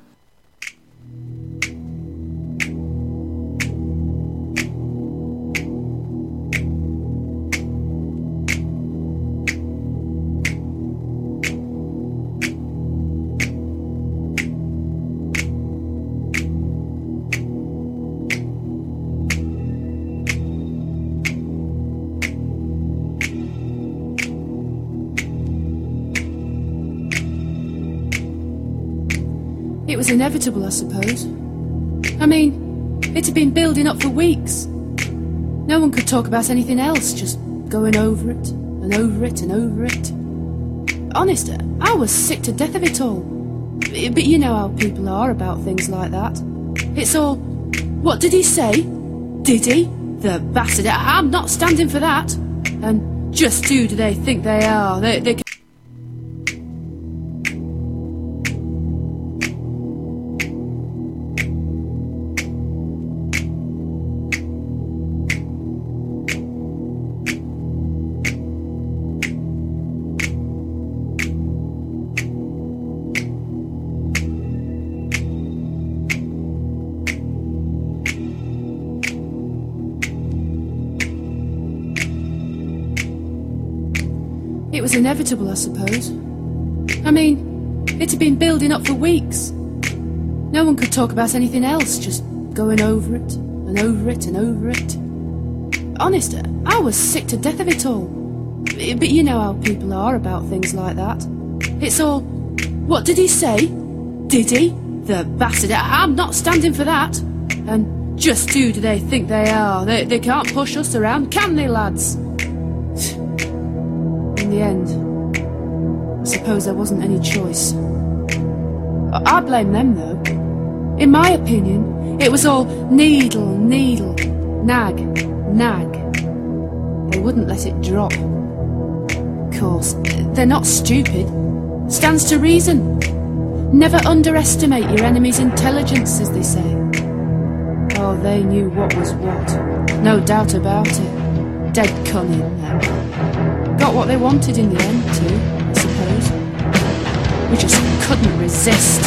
It was inevitable, I suppose. I mean, it had been building up for weeks. No one could talk about anything else, just going over it, and over it, and over it. Honest, I was sick to death of it all. But you know how people are about things like that. It's all, what did he say? Did he? The bastard, I'm not standing for that. And just who do they think they are? They It was inevitable, I suppose. I mean, it had been building up for weeks. No one could talk about anything else, just going over it, and over it, and over it. Honest, I was sick to death of it all. But you know how people are about things like that. It's all, what did he say? Did he? The bastard, I'm not standing for that. And just who do they think they are? They can't push us around, can they, lads? In the end, I suppose there wasn't any choice. I blame them, though. In my opinion, it was all needle, needle, nag, nag. They wouldn't let it drop. Of course, they're not stupid. Stands to reason. Never underestimate your enemy's intelligence, as they say. Oh, they knew what was what. No doubt about it. Dead cunning, them. Got what they wanted in the end, too, I suppose. We just couldn't resist.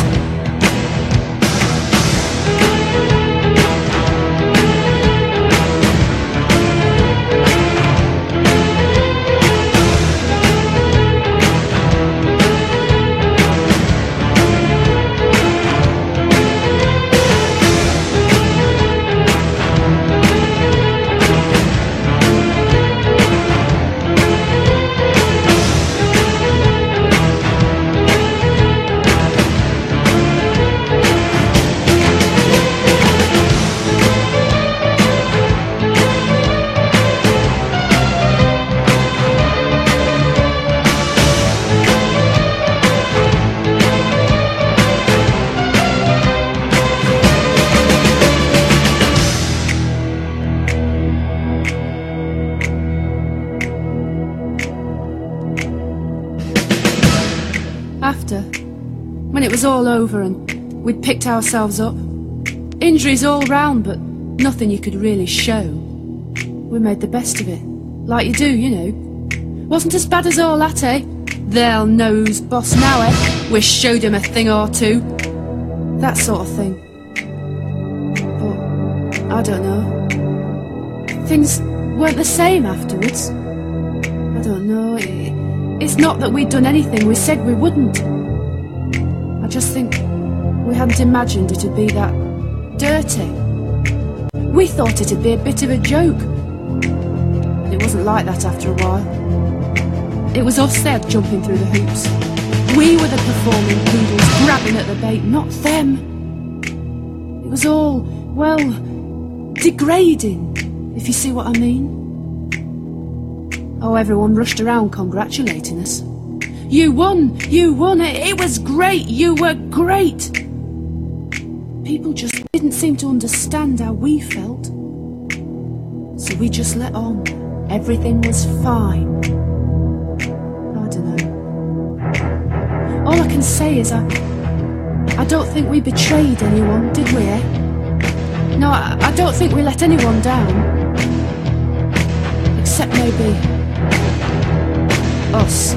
After, when it was all over and we'd picked ourselves up, injuries all round, but nothing you could really show. We made the best of it, like you do, you know. Wasn't as bad as all that, eh? They'll know's boss now, eh? We showed him a thing or two. That sort of thing. But, I don't know. Things weren't the same afterwards. I don't know. It's not that we'd done anything we said we wouldn't. I just think we hadn't imagined it'd be that dirty. We thought it'd be a bit of a joke. But it wasn't like that after a while. It was us there jumping through the hoops. We were the performing poodles grabbing at the bait, not them. It was all, well, degrading, if you see what I mean. Oh, everyone rushed around congratulating us. You won! You won! It was great! You were great! People just didn't seem to understand how we felt. So we just let on. Everything was fine. I don't know. All I can say is I don't think we betrayed anyone, did we, eh? No, I don't think we let anyone down. Except maybe us.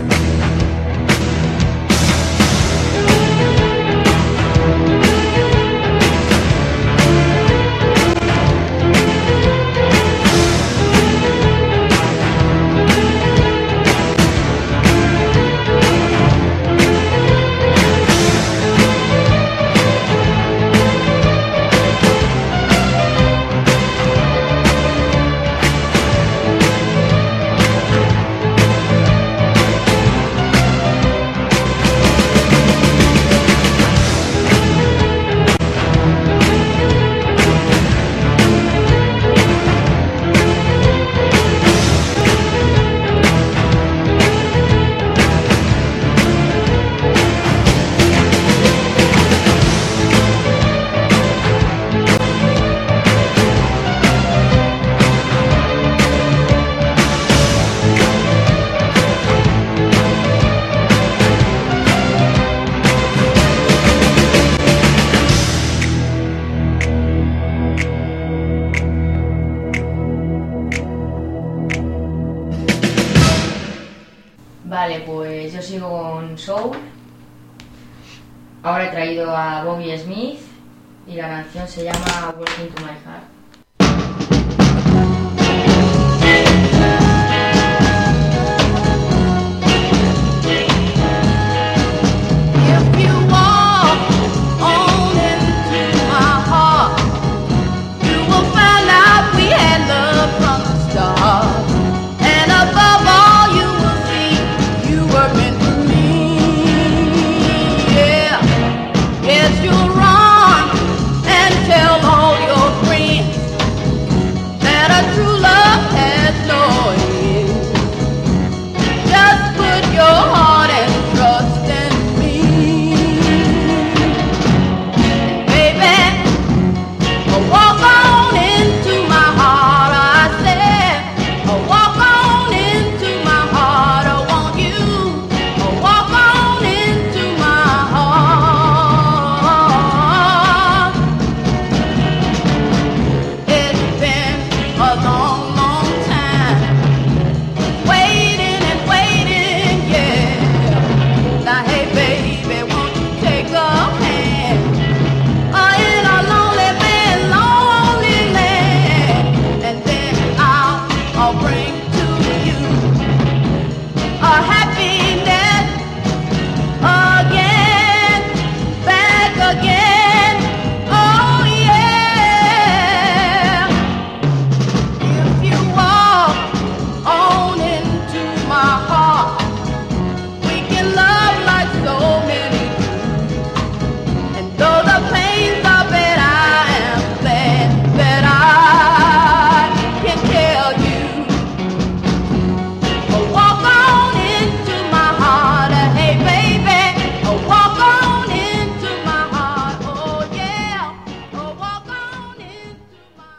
Vale, pues yo sigo con Soul. Ahora he traído a Bobby Smith y la canción se llama Walking to My Heart.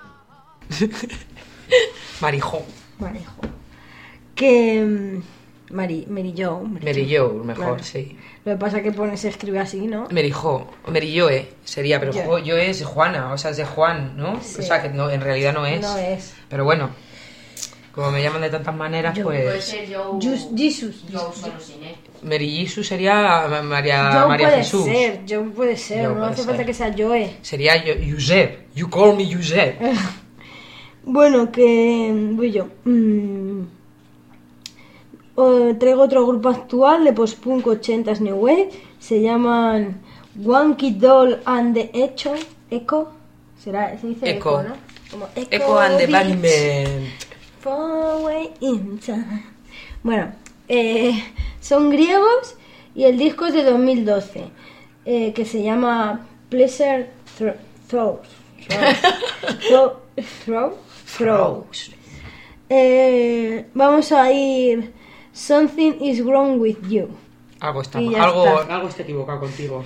Marijo. Marijo. Que Mary Jo. Mary Jo, mejor, Claro. sí. Lo que pasa es que se escribe así, ¿no? Mary Joe sería, pero Joe. Joe es de Juana, o sea, es de Juan, ¿no? Sí. O sea, que no, en realidad no es. No es. Pero bueno, como me llaman de tantas maneras, Joe. Puede pues... ser Joe. Jesus. Joe solo sin él. Mary Jesus sería María Joe puede Jesús. ser, Joe puede ser, Joe no puede hace falta ser. que sea Joe. Sería Josep. You call me Josep. Bueno, que voy yo. Traigo otro grupo actual de post-punk 80s New Wave. Se llaman Wanky Doll and the Echo. ¿Será? Se dice Echo. Echo, ¿no? Como Echo and the Beach, Bunnymen. Far away in time. Bueno, son griegos y el disco es de 2012, que se llama Pleasure Throws. Vamos a ir Something is wrong with you. Algo está, Y ya está. algo está equivocado contigo.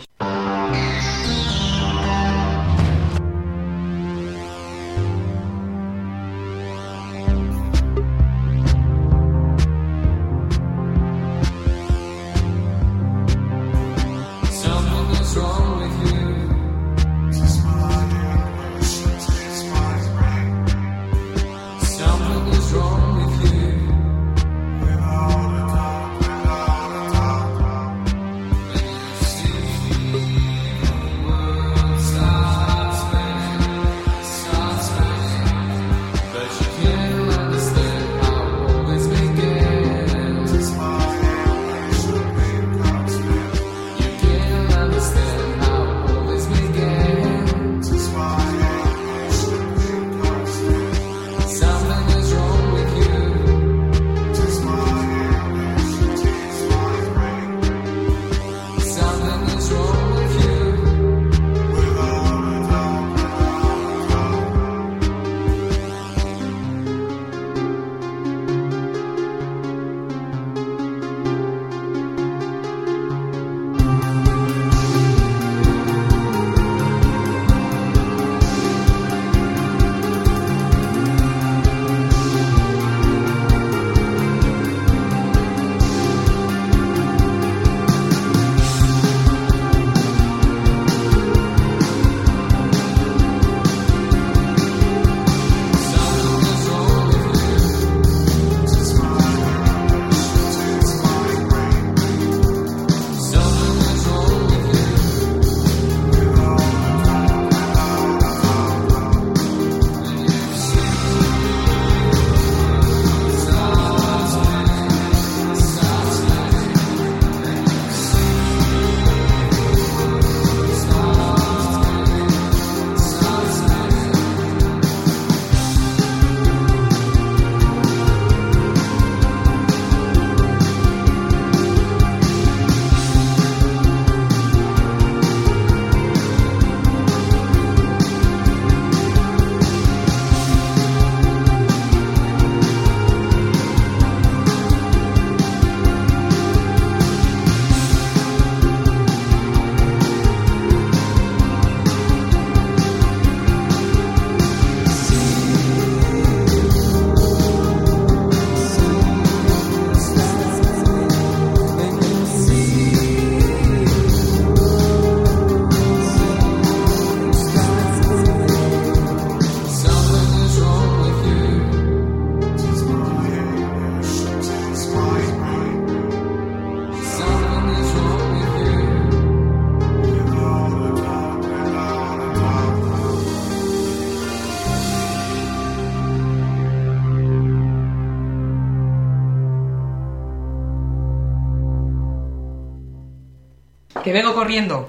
Que vengo corriendo.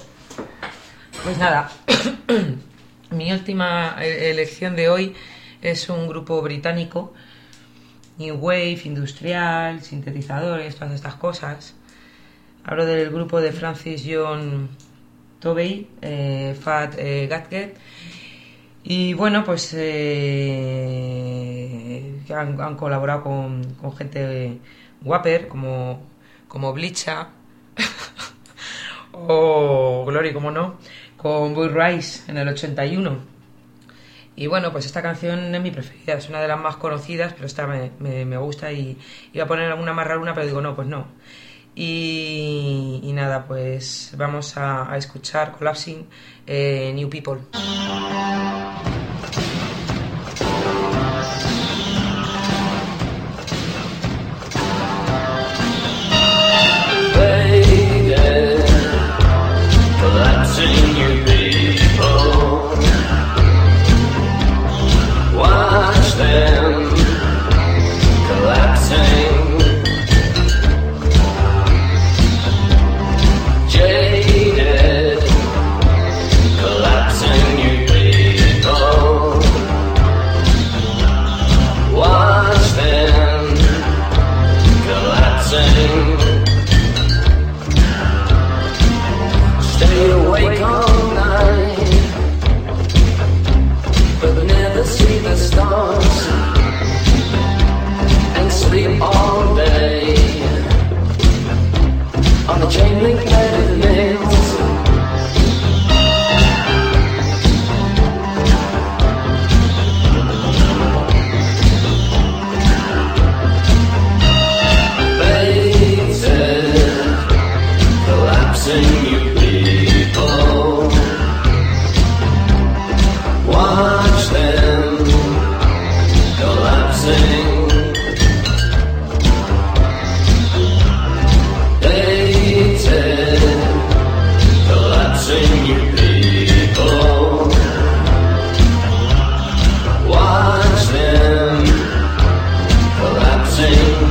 Pues nada, mi última elección de hoy es un grupo británico, New Wave, industrial, sintetizadores, todas estas cosas. Hablo del grupo de Francis John Tovey, Fat Gadget. Y bueno, pues han colaborado con gente guaper como Blicha o Glory, como no, con Boy Rice en el 81. Y bueno, pues esta canción es mi preferida, es una de las más conocidas, pero esta me gusta y iba a poner alguna más rara, pero digo, no, pues no. Y nada, pues vamos a escuchar Collapsing, New People. Watch them collapsing, jaded, collapsing, you people. Watch them collapsing. Stay awake all night, but never see the stars, and sleep all day on the chain link bed of nails. Baited, collapsing, you people. Watch them collapsing. Dated, collapsing, you people. Watch them collapsing.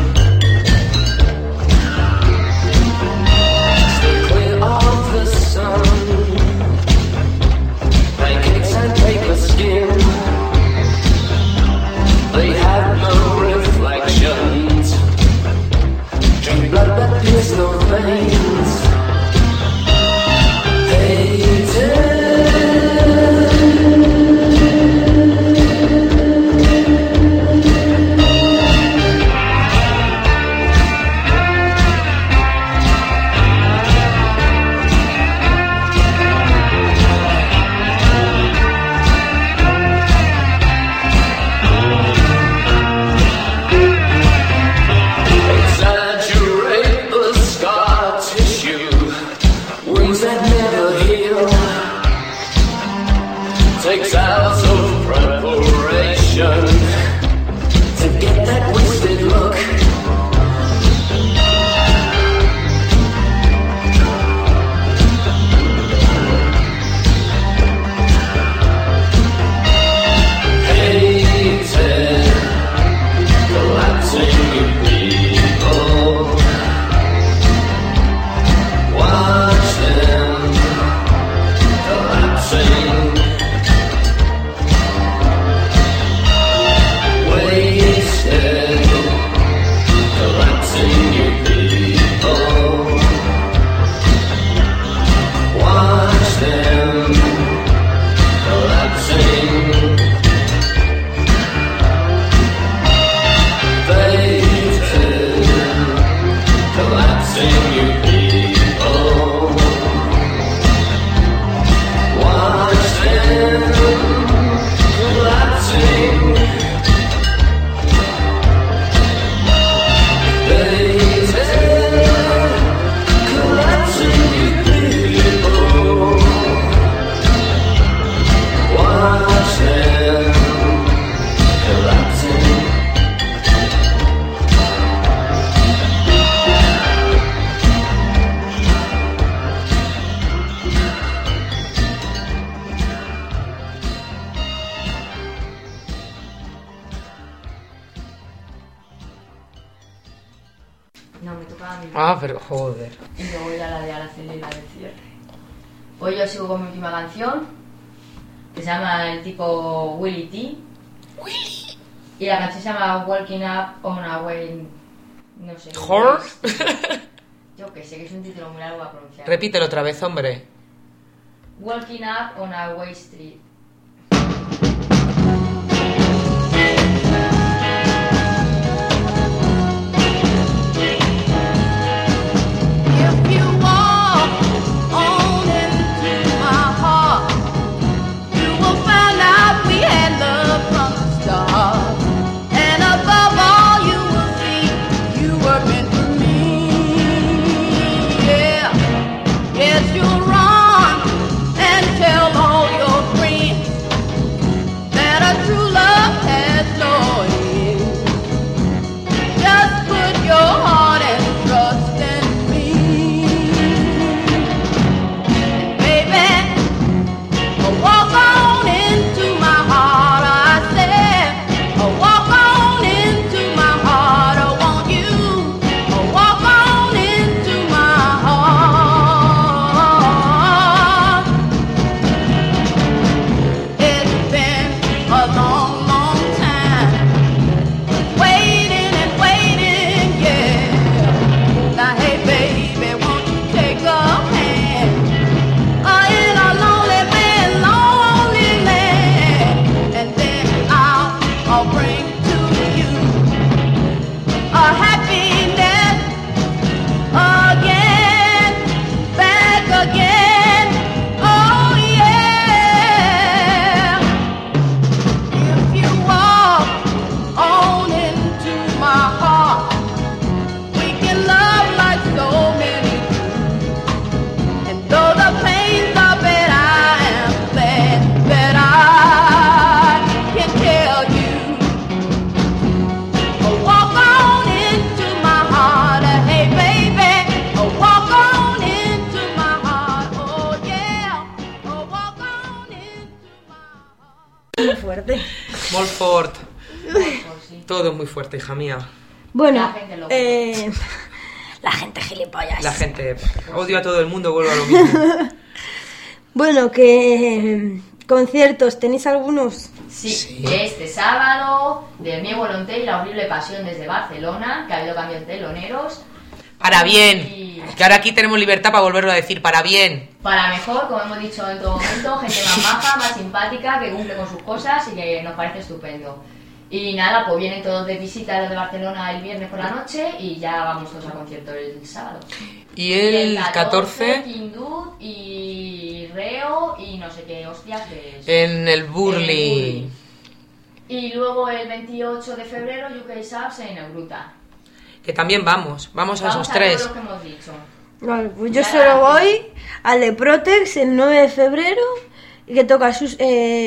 Stay clear of the sun. Pancakes and paper skin, they have no reflections. Drink blood that pierces no veins. Hated. Exaggerate the scar tissue, wounds that never heal. Takes hours of preparation to get that wasted look. Hated, collapsing, you people. Watch them collapsing. Wasted, collapsing, you people. Watch them collapsing. Faded, collapsing, you people. Watch them collapsing. Faded, collapsing, you people. Watch them collapsing. No, me tocaba a mí. Ah, pero joder. Y luego ya la de Araceli y la del cierre. Hoy yo sigo con mi última canción, que se llama el tipo Willie T. Willie. Y la canción se llama Walking Up on a Way... No sé. ¿Horror? Yo que sé, que es un título muy largo a pronunciar. Repítelo otra vez, hombre. Walking Up on a Way Street. If you walk on into my heart, you will find out we had love. fuerte. Molt fort. Sí. Todo muy fuerte, hija mía. Bueno, La gente loca. la gente gilipollas. La gente... Odio a todo el mundo, vuelvo a lo mismo. Bueno, que conciertos, ¿tenéis algunos? Sí, este sábado, de Mi Volonté y la horrible pasión desde Barcelona, que ha habido cambios de teloneros. Para bien. Que ahora aquí tenemos libertad para volverlo a decir, para bien. Para mejor, como hemos dicho en todo momento, gente más maja, más simpática, que cumple con sus cosas y que nos parece estupendo. Y nada, pues vienen todos de visita los de Barcelona el viernes por la noche y ya vamos todos al concierto el sábado. Y el 14 King Dude y Reo y no sé qué hostias que es. en el Burley. Y luego el 28 de febrero UK Subs en Euruta. Que también vamos a esos tres. Todos los que hemos dicho. Vale, pues yo solo voy al de Protex el 9 de febrero, y que toca sus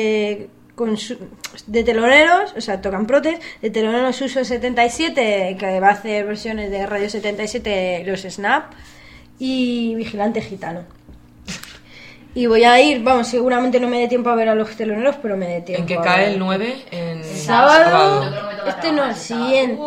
de teloneros, o sea, tocan Protex, de teloneros Uso 77, que va a hacer versiones de Radio 77, los Snap, y Vigilante Gitano. Y voy a ir, vamos, seguramente no me dé tiempo a ver a los teloneros, pero me dé tiempo. ¿En qué a cae ver. el 9? En Sábado. Sábado. Este no, el siguiente.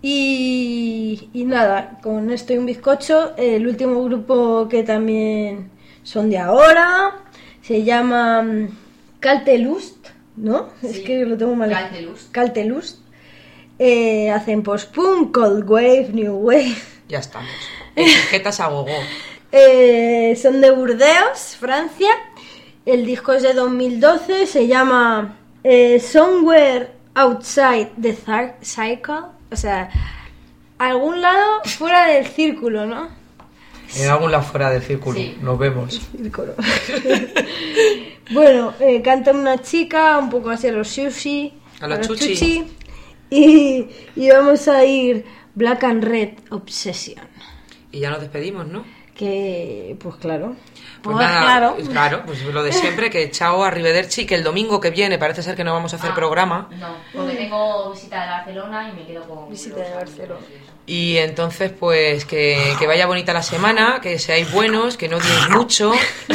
Y nada, con esto y un bizcocho, el último grupo que también son de ahora, se llama Caltelust, ¿no? Sí. Es que lo tengo mal. Caltelust. Hacen post-punk, cold wave, new wave. Ya estamos. Etiquetas a gogo. Son de Burdeos, Francia. El disco es de 2012, se llama Somewhere Outside the Cycle. O sea, algún lado fuera del círculo, ¿no? En algún lado fuera del círculo. Sí. Nos vemos. Círculo. Bueno, canta una chica, un poco así a los sushi. A los chuchi. Y vamos a ir Black and Red Obsession. Y ya nos despedimos, ¿no? Que, pues claro. Pues nada, claro, pues lo de siempre, que chao, arrivederci, que el domingo que viene parece ser que no vamos a hacer programa. No, porque tengo visita de Barcelona y me quedo con... Visita de Barcelona. Y entonces, pues, que vaya bonita la semana, que seáis buenos, que no odiéis mucho.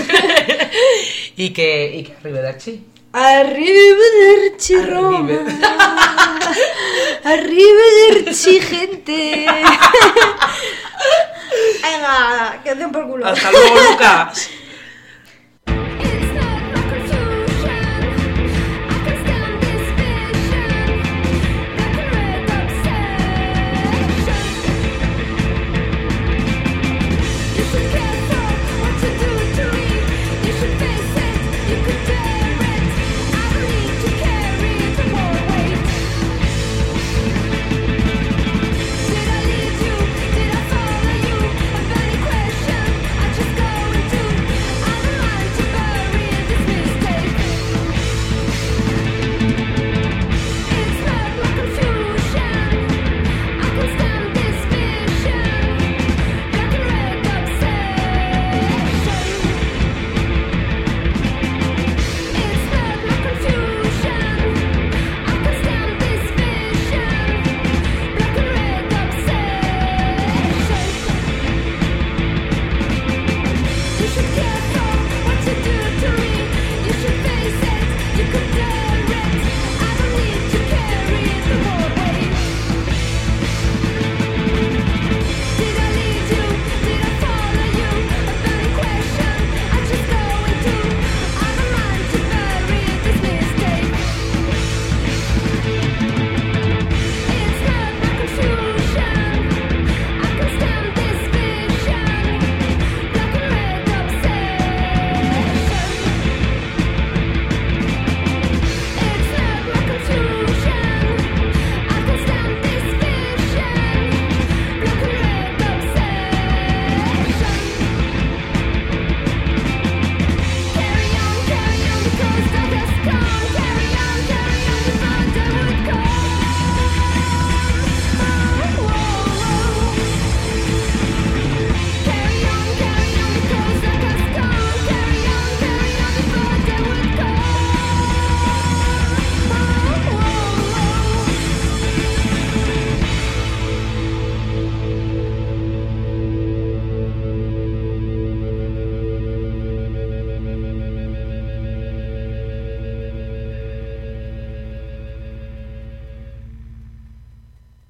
y que arrivederci. Arrivederci, Roma. Arrivederci, gente. Venga, que hacen por culo. Hasta luego, Lucas.